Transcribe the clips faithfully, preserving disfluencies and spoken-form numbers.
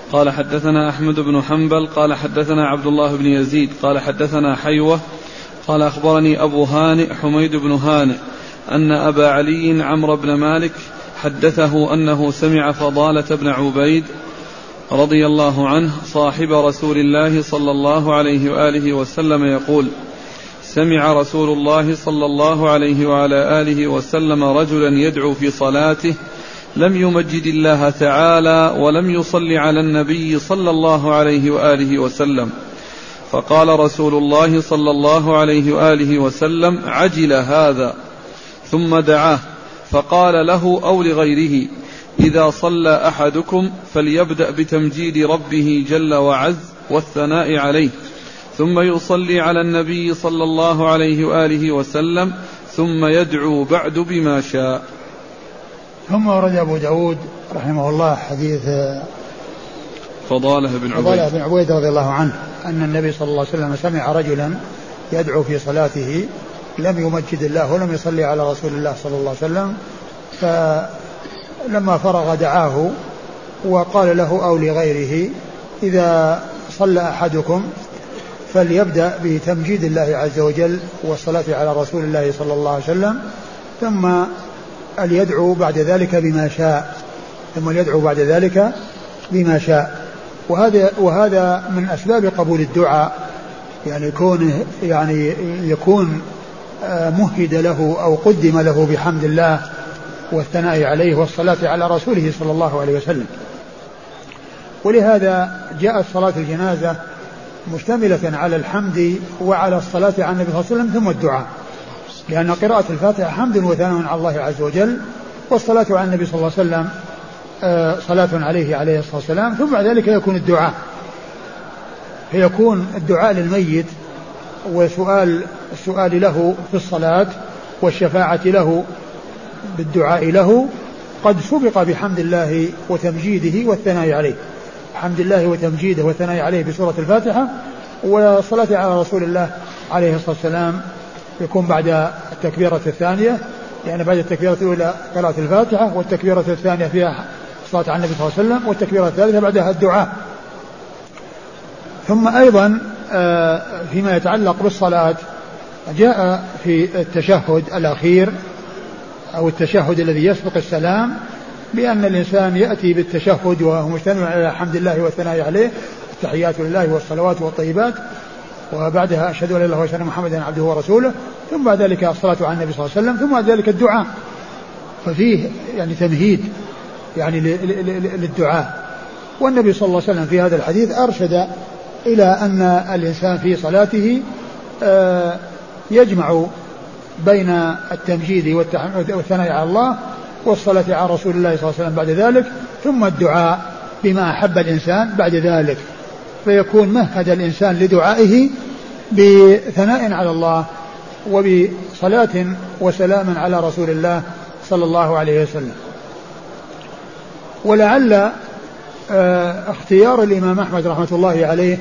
قال حدثنا أحمد بن حنبل قال حدثنا عبد الله بن يزيد قال حدثنا حيوة قال أخبرني أبو هانئ حميد بن هانئ أن أبا علي عمرو بن مالك حدثه أنه سمع فضالة بن عبيد رضي الله عنه صاحب رسول الله صلى الله عليه وآله وسلم يقول: سمع رسول الله صلى الله عليه وعلى آله وسلم رجلا يدعو في صلاته لم يمجد الله تعالى ولم يصل على النبي صلى الله عليه وآله وسلم، فقال رسول الله صلى الله عليه وآله وسلم: عجل هذا، ثم دعاه فقال له أو لغيره: إذا صلى أحدكم فليبدأ بتمجيد ربه جل وعز والثناء عليه، ثم يصلي على النبي صلى الله عليه وآله وسلم، ثم يدعو بعد بما شاء. ثم ورد أبو داود رحمه الله حديث فضالة بن عبيد فضالة بن عبيد رضي الله عنه أن النبي صلى الله عليه وسلم سمع رجلا يدعو في صلاته لم يمجد الله ولم يصلي على رسول الله صلى الله عليه وسلم، فلما فرغ دعاه وقال له أو لغيره: إذا صلى أحدكم فليبدأ بتمجيد الله عز وجل والصلاة على رسول الله صلى الله عليه وسلم، ثم ليدعو بعد ذلك بما شاء ثم ليدعو بعد ذلك بما شاء. وهذا وهذا من أسباب قبول الدعاء، يعني يكون يعني يكون مهد له أو قدم له بحمد الله والثناء عليه والصلاة على رسوله صلى الله عليه وسلم. ولهذا جاءت صلاة الجنازة مشتملة على الحمد وعلى الصلاة على النبي صلى الله عليه وسلم ثم الدعاء، لأن قراءة الفاتحة حمد وثناء على الله عز وجل، والصلاة على النبي صلى الله عليه وسلم صلاة عليه عليه الصلاة والسلام، ثم بعد ذلك يكون الدعاء، فيكون الدعاء للميت وسؤال السؤال له في الصلاة والشفاعة له بالدعاء له قد سبق بحمد الله وتمجيده والثناء عليه، حمد الله وتمجيده والثناء عليه بسورة الفاتحة، والصلاة على رسول الله عليه الصلاة والسلام يكون بعد التكبيرة الثانية، يعني بعد التكبيرة الأولى قراءة الفاتحة، والتكبيرة الثانية فيها الصلاة على النبي صلى الله عليه وسلم، والتكبيرة الثالثة بعدها الدعاء. ثم أيضا فيما يتعلق بالصلاة جاء في التشهد الأخير أو التشهد الذي يسبق السلام بأن الإنسان يأتي بالتشهد وهو مشتمل على حمد الله والثناء عليه، التحيات لله والصلوات والطيبات، وبعدها أشهد أن لا إله إلا الله وأشهد أن محمدا عبده ورسوله، ثم بعد ذلك الصلاة على النبي صلى الله عليه وسلم، ثم بعد ذلك الدعاء. ففيه يعني تمهيد يعني للدعاء. والنبي صلى الله عليه وسلم في هذا الحديث أرشد إلى أن الإنسان في صلاته يجمع بين التمجيد والثناء على الله والصلاة على رسول الله صلى الله عليه وسلم بعد ذلك، ثم الدعاء بما أحب الإنسان بعد ذلك، فيكون مهد الإنسان لدعائه بثناء على الله وبصلاة وسلام على رسول الله صلى الله عليه وسلم. ولعل اختيار الإمام أحمد رحمة الله عليه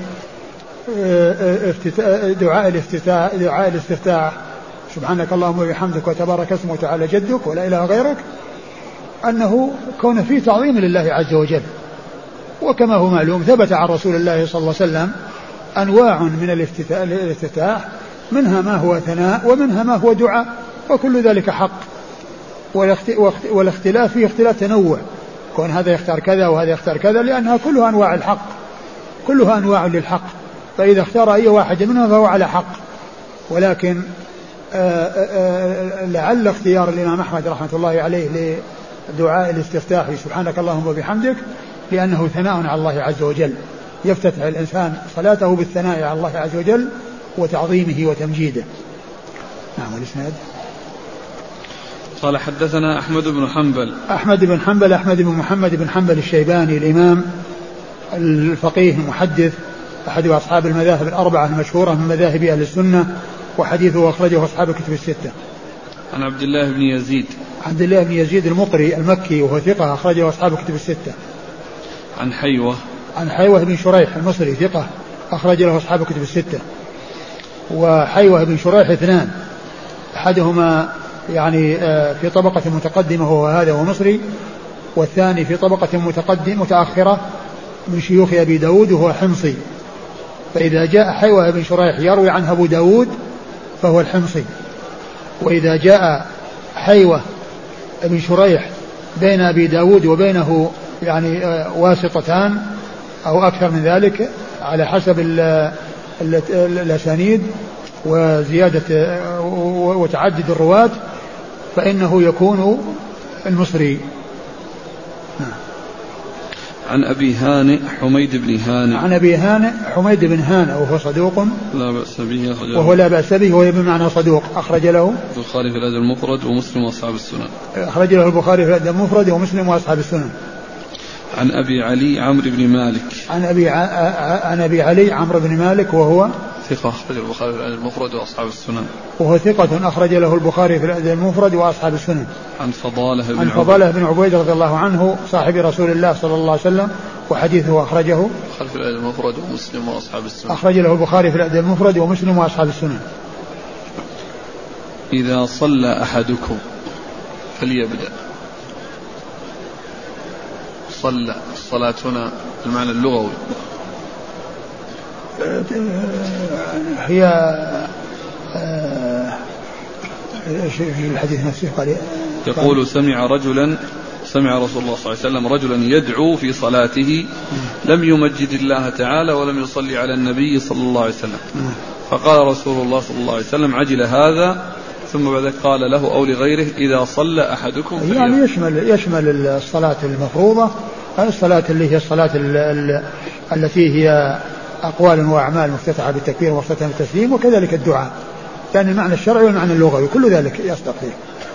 دعاء الافتتاح دعاء الاستفتاح سبحانك اللهم وبحمدك وتبارك اسمك وتعالى جدك ولا إله غيرك، أنه كون فيه تعظيم لله عز وجل. وكما هو معلوم ثبت عن رسول الله صلى الله عليه وسلم أنواع من الافتتاح، منها ما هو ثناء ومنها ما هو دعاء، وكل ذلك حق. والاختلاف فيه اختلاف تنوع، كون هذا يختار كذا وهذا يختار كذا، لأنها كلها أنواع الحق، كلها أنواع للحق، فإذا اختار أي واحد منها فهو على حق. ولكن آآ آآ لعل اختيار الإمام أحمد رحمة الله عليه لدعاء الاستفتاح سبحانك اللهم وبحمدك لأنه ثناء على الله عز وجل، يفتتح الإنسان صلاته بالثناء على الله عز وجل وتعظيمه وتمجيده. نعم. الإسناد قال حدثنا أحمد بن حنبل أحمد بن حنبل أحمد بن محمد بن حنبل الشيباني الإمام الفقيه المحدث أحد أصحاب المذاهب الأربعة المشهورة من مذاهب أهل السنة، وحديثه أخرجه أصحاب الكتب الستة. عن عبد الله بن يزيد عبد الله بن يزيد المقري المكي وهو ثقة أخرجه أصحاب الكتب الستة. عن حيوة عن حيوة بن شريح المصري ثقة أخرج له أصحاب الكتب الستة. وحيوة بن شريح اثنان، أحدهما يعني في طبقة متقدمة وهو هذا هو مصري، والثاني في طبقة متقدم متأخرة من شيوخ أبي داود وهو حمصي. فإذا جاء حيوة بن شريح يروي عنه أبو داود فهو الحمصي. وإذا جاء حيوة بن شريح بين أبي داود وبينه يعني واسطتان أو أكثر من ذلك على حسب الأسانيد وزيادة وتعدد الرواة فإنه يكون المصري. عن أبي هانئ حميد بن هانئ عن أبي هانئ حميد بن هانئ وهو صدوق لا بأس به وهو لا بأس به وهو بمعنى صدوق. أخرج له البخاري في الأدب المفرد ومسلم وأصحاب السنن. أخرج له البخاري في الأدب المفرد ومسلم وأصحاب السنن. عن أبي علي عمرو بن مالك عن أبي ع... عن أبي علي عمرو بن مالك وهو ثقة أخرج البخاري في الأدب المفرد وأصحاب السنن. وهو ثقة أخرج له البخاري في الأدب المفرد وأصحاب السنن. عن فضالة بن عن فضالة بن عبيد رضي الله عنه صاحب رسول الله صلى الله عليه وسلم وحديثه أخرجه البخاري في الأدب المفرد ومسلم وأصحاب السنن. أخرج له البخاري في الأدب المفرد ومسلم وأصحاب السنن. إذا صلى أحدكم فليبدأ. صلى الصلاة هنا المعنى اللغوي هي في الحديث نفسه قال يقول سمع رجلا سمع رسول الله صلى الله عليه وسلم رجلا يدعو في صلاته لم يمجد الله تعالى ولم يصلي على النبي صلى الله عليه وسلم فقال رسول الله صلى الله عليه وسلم عجل هذا ثم بعد قال له أو لغيره إذا صلى أحدكم فليبدأ. يعني يشمل يشمل الصلاة المفروضة الصلاة اللي هي الصلاة التي هي أقوال وأعمال مفتتحة بالتكبير ومفتتحة بالتسليم وكذلك الدعاء يعني المعنى الشرعي والمعنى اللغوي كل ذلك يصدق فيه.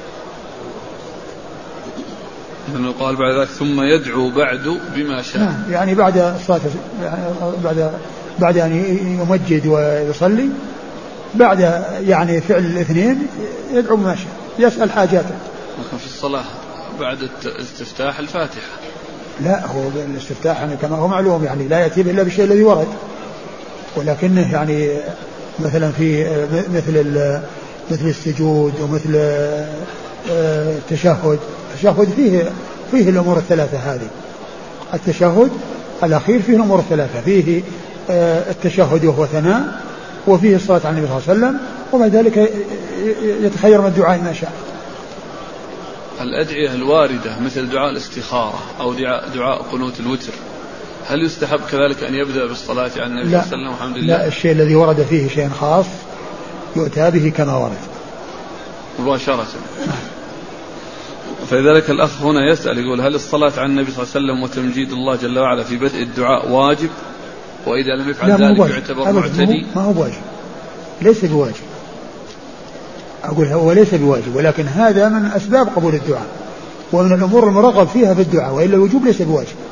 لأنه قال بعد ذلك ثم يدعو بعد بما شاء نعم يعني بعد الصلاة يعني بعد بعد أن يمجد ويصلي بعد يعني فعل الاثنين يدعو بما شاء يسأل حاجاته. لكن في الصلاة بعد استفتاح الفاتحة لا هو الاستفتاح يعني كما هو معلوم يعني لا يأتي إلا بالشيء الذي ورد ولكنه يعني مثلا في مثل مثل السجود ومثل التشهد التشهد فيه فيه الأمور الثلاثة هذه. التشهد الأخير فيه الأمور الثلاثة فيه التشهد وهو ثناء وفيه الصلاة على النبي صلى الله عليه وسلم وبعد ذلك يتخير من الدعاء ما شاء. الأدعية الواردة مثل دعاء الاستخارة أو دعاء, دعاء قنوت الوتر هل يستحب كذلك أن يبدأ بالصلاة على النبي صلى الله عليه وسلم والحمد لله؟ لا الشيء الذي ورد فيه شيء خاص يؤتى به كما ورد مباشرة. فلذلك الأخ هنا يسأل يقول هل الصلاة على النبي صلى الله عليه وسلم وتمجيد الله جل وعلا في بدء الدعاء واجب وإذا لم يفعل ذلك يعتبر معتدي؟ ما هو بواجب ليس بواجب أقول هو ليس بواجب ولكن هذا من أسباب قبول الدعاء ومن الأمور المرغب فيها في الدعاء وإلا الوجوب ليس بواجب.